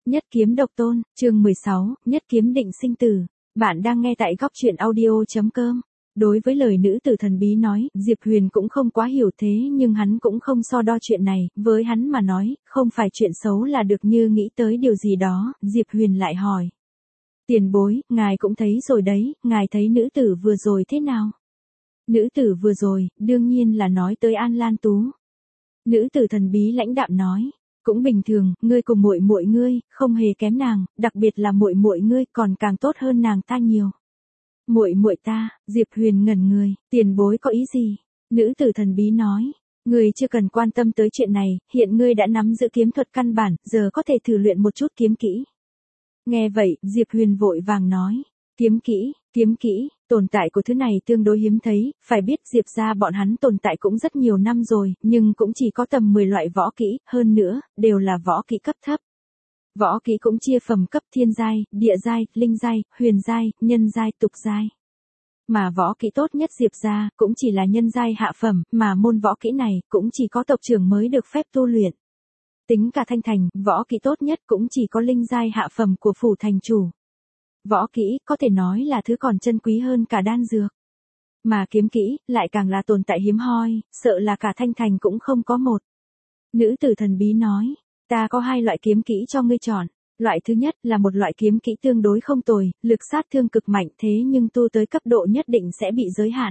Nhất kiếm độc tôn, chương 16, nhất kiếm định sinh tử. Bạn đang nghe tại góc truyện audio.com. Đối với lời nữ tử thần bí nói, Diệp Huyền cũng không quá hiểu thế nhưng hắn cũng không so đo chuyện này, với hắn mà nói, không phải chuyện xấu là được như nghĩ tới điều gì đó, Diệp Huyền lại hỏi. Tiền bối, ngài cũng thấy rồi đấy, ngài thấy nữ tử vừa rồi thế nào? Nữ tử vừa rồi, đương nhiên là nói tới An Lan Tú. Nữ tử thần bí lãnh đạm nói. Cũng bình thường, ngươi cùng muội muội ngươi, không hề kém nàng, đặc biệt là muội muội ngươi còn càng tốt hơn nàng ta nhiều. Muội muội ta, Diệp Huyền ngẩn người, tiền bối có ý gì? Nữ tử thần bí nói, ngươi chưa cần quan tâm tới chuyện này, hiện ngươi đã nắm giữ kiếm thuật căn bản, giờ có thể thử luyện một chút kiếm kỹ. Nghe vậy, Diệp Huyền vội vàng nói, kiếm kỹ, tồn tại của thứ này tương đối hiếm thấy, phải biết Diệp gia bọn hắn tồn tại cũng rất nhiều năm rồi, nhưng cũng chỉ có tầm 10 loại võ kỹ, hơn nữa, đều là võ kỹ cấp thấp. Võ kỹ cũng chia phẩm cấp thiên giai, địa giai, linh giai, huyền giai, nhân giai, tục giai. Mà võ kỹ tốt nhất Diệp gia cũng chỉ là nhân giai hạ phẩm, mà môn võ kỹ này cũng chỉ có tộc trưởng mới được phép tu luyện. Tính cả Thanh Thành, võ kỹ tốt nhất cũng chỉ có linh giai hạ phẩm của phủ thành chủ. Võ kỹ, có thể nói là thứ còn chân quý hơn cả đan dược. Mà kiếm kỹ, lại càng là tồn tại hiếm hoi, sợ là cả Thanh Thành cũng không có một. Nữ tử thần bí nói, ta có 2 loại kiếm kỹ cho ngươi chọn. Loại thứ nhất là một loại kiếm kỹ tương đối không tồi, lực sát thương cực mạnh thế nhưng tu tới cấp độ nhất định sẽ bị giới hạn.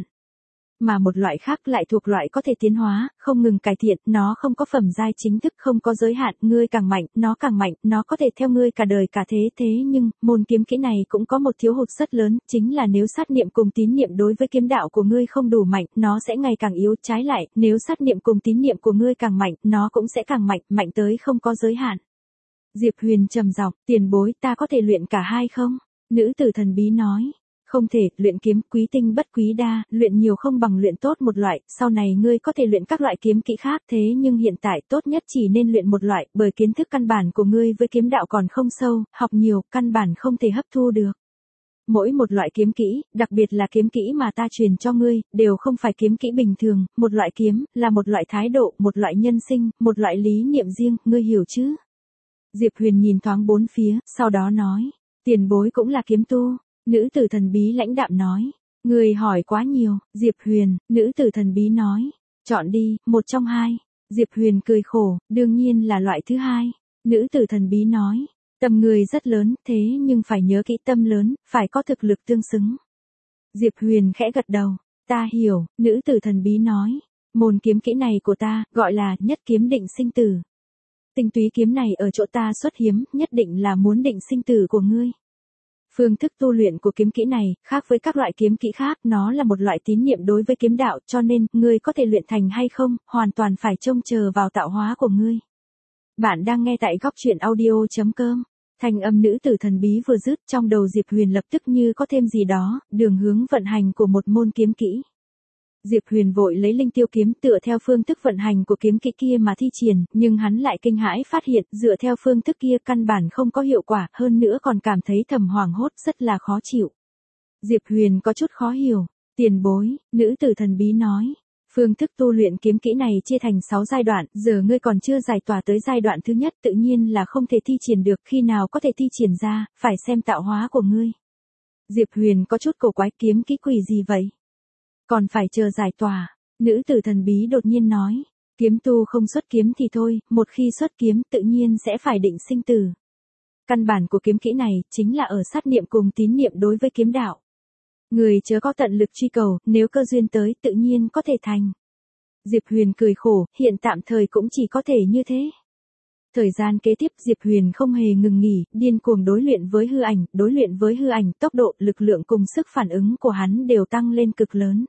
Mà một loại khác lại thuộc loại có thể tiến hóa, không ngừng cải thiện, nó không có phẩm giai chính thức, không có giới hạn, ngươi càng mạnh, nó có thể theo ngươi cả đời cả thế nhưng, môn kiếm kỹ này cũng có một thiếu hụt rất lớn, chính là nếu sát niệm cùng tín niệm đối với kiếm đạo của ngươi không đủ mạnh, nó sẽ ngày càng yếu, trái lại, nếu sát niệm cùng tín niệm của ngươi càng mạnh, nó cũng sẽ càng mạnh, mạnh tới không có giới hạn. Diệp Huyền trầm giọng, tiền bối ta có thể luyện cả hai không? Nữ tử thần bí nói. Không thể, luyện kiếm quý tinh bất quý đa, luyện nhiều không bằng luyện tốt một loại, sau này ngươi có thể luyện các loại kiếm kỹ khác thế nhưng hiện tại tốt nhất chỉ nên luyện một loại, bởi kiến thức căn bản của ngươi với kiếm đạo còn không sâu, học nhiều, căn bản không thể hấp thu được. Mỗi một loại kiếm kỹ, đặc biệt là kiếm kỹ mà ta truyền cho ngươi, đều không phải kiếm kỹ bình thường, một loại kiếm, là một loại thái độ, một loại nhân sinh, một loại lý niệm riêng, ngươi hiểu chứ? Diệp Huyền nhìn thoáng bốn phía, sau đó nói, tiền bối cũng là kiếm tu. Nữ tử thần bí lãnh đạm nói, người hỏi quá nhiều, Diệp Huyền, nữ tử thần bí nói, chọn đi, một trong hai. Diệp Huyền cười khổ, đương nhiên là loại thứ hai. Nữ tử thần bí nói, tâm người rất lớn, thế nhưng phải nhớ kỹ tâm lớn, phải có thực lực tương xứng. Diệp Huyền khẽ gật đầu, ta hiểu, nữ tử thần bí nói, môn kiếm kỹ này của ta, gọi là nhất kiếm định sinh tử. Tinh túy kiếm này ở chỗ ta xuất hiếm, nhất định là muốn định sinh tử của ngươi. Phương thức tu luyện của kiếm kỹ này, khác với các loại kiếm kỹ khác, nó là một loại tín niệm đối với kiếm đạo, cho nên, ngươi có thể luyện thành hay không, hoàn toàn phải trông chờ vào tạo hóa của ngươi. Bạn đang nghe tại góc truyện audio.com. Thanh âm nữ tử thần bí vừa dứt, trong đầu Diệp Huyền lập tức như có thêm gì đó, đường hướng vận hành của một môn kiếm kỹ. Diệp Huyền vội lấy linh tiêu kiếm tựa theo phương thức vận hành của kiếm kỹ kia mà thi triển, nhưng hắn lại kinh hãi phát hiện, dựa theo phương thức kia căn bản không có hiệu quả, hơn nữa còn cảm thấy thầm hoảng hốt rất là khó chịu. Diệp Huyền có chút khó hiểu, tiền bối, nữ tử thần bí nói, phương thức tu luyện kiếm kỹ này chia thành 6 giai đoạn, giờ ngươi còn chưa giải tỏa tới giai đoạn thứ nhất tự nhiên là không thể thi triển được, khi nào có thể thi triển ra, phải xem tạo hóa của ngươi. Diệp Huyền có chút cổ quái, kiếm kỹ quỷ gì vậy? Còn phải chờ giải tỏa, nữ tử thần bí đột nhiên nói, kiếm tu không xuất kiếm thì thôi, một khi xuất kiếm tự nhiên sẽ phải định sinh tử. Căn bản của kiếm kỹ này chính là ở sát niệm cùng tín niệm đối với kiếm đạo. Người chớ có tận lực truy cầu, nếu cơ duyên tới tự nhiên có thể thành. Diệp Huyền cười khổ, hiện tạm thời cũng chỉ có thể như thế. Thời gian kế tiếp Diệp Huyền không hề ngừng nghỉ, điên cuồng đối luyện với hư ảnh, tốc độ, lực lượng cùng sức phản ứng của hắn đều tăng lên cực lớn.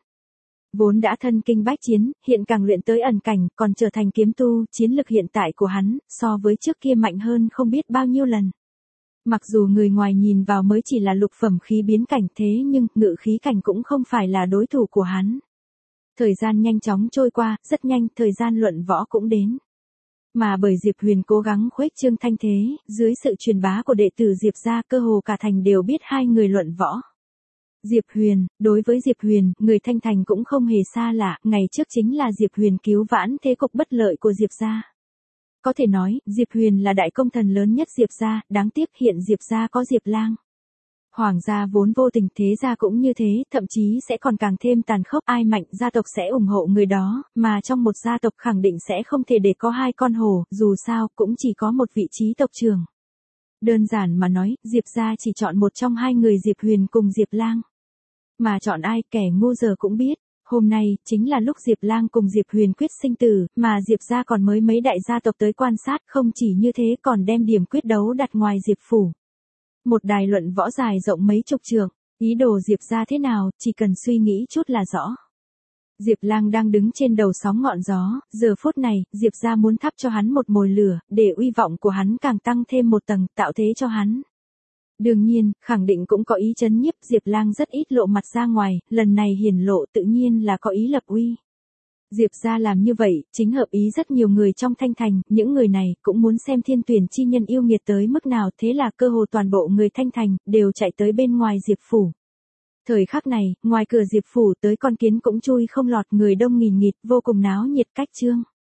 Vốn đã thân kinh bách chiến, hiện càng luyện tới ẩn cảnh, còn trở thành kiếm tu, chiến lực hiện tại của hắn, so với trước kia mạnh hơn không biết bao nhiêu lần. Mặc dù người ngoài nhìn vào mới chỉ là lục phẩm khí biến cảnh thế nhưng, ngự khí cảnh cũng không phải là đối thủ của hắn. Thời gian nhanh chóng trôi qua, rất nhanh, thời gian luận võ cũng đến. Mà bởi Diệp Huyền cố gắng khuếch trương thanh thế, dưới sự truyền bá của đệ tử Diệp gia cơ hồ cả thành đều biết hai người luận võ. Diệp Huyền, đối với Diệp Huyền, người Thanh Thành cũng không hề xa lạ, ngày trước chính là Diệp Huyền cứu vãn thế cục bất lợi của Diệp gia. có thể nói, Diệp Huyền là đại công thần lớn nhất Diệp gia, đáng tiếc hiện Diệp gia có Diệp Lang. Hoàng gia vốn vô tình, thế gia cũng như thế, thậm chí sẽ còn càng thêm tàn khốc, ai mạnh gia tộc sẽ ủng hộ người đó, mà trong một gia tộc khẳng định sẽ không thể để có hai con hổ, dù sao cũng chỉ có một vị trí tộc trưởng. Đơn giản mà nói, Diệp gia chỉ chọn một trong hai người Diệp Huyền cùng Diệp Lang. Mà chọn ai, kẻ ngu giờ cũng biết. Hôm nay, chính là lúc Diệp Lang cùng Diệp Huyền quyết sinh tử, mà Diệp gia còn mới mấy đại gia tộc tới quan sát, không chỉ như thế còn đem điểm quyết đấu đặt ngoài Diệp phủ. Một đài luận võ dài rộng mấy chục trượng, ý đồ Diệp gia thế nào, chỉ cần suy nghĩ chút là rõ. Diệp Lang đang đứng trên đầu sóng ngọn gió, giờ phút này, Diệp gia muốn thắp cho hắn một mồi lửa, để uy vọng của hắn càng tăng thêm một tầng, tạo thế cho hắn. Đương nhiên, khẳng định cũng có ý chấn nhiếp, Diệp Lang rất ít lộ mặt ra ngoài, lần này hiển lộ tự nhiên là có ý lập uy. Diệp gia làm như vậy, chính hợp ý rất nhiều người trong Thanh Thành, những người này cũng muốn xem Thiên Tuyển chi nhân yêu nghiệt tới mức nào, thế là cơ hồ toàn bộ người Thanh Thành đều chạy tới bên ngoài Diệp phủ. Thời khắc này, ngoài cửa Diệp phủ tới con kiến cũng chui không lọt, người đông nghìn nghịt, vô cùng náo nhiệt cách trương.